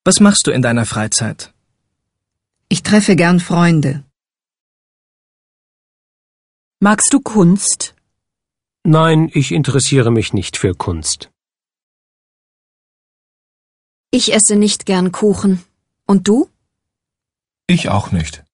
Was machst du in deiner Freizeit? Ich treffe gern Freunde. Magst du Kunst? Nein, ich interessiere mich nicht für Kunst. Ich esse nicht gern Kuchen. Und du? Ich auch nicht.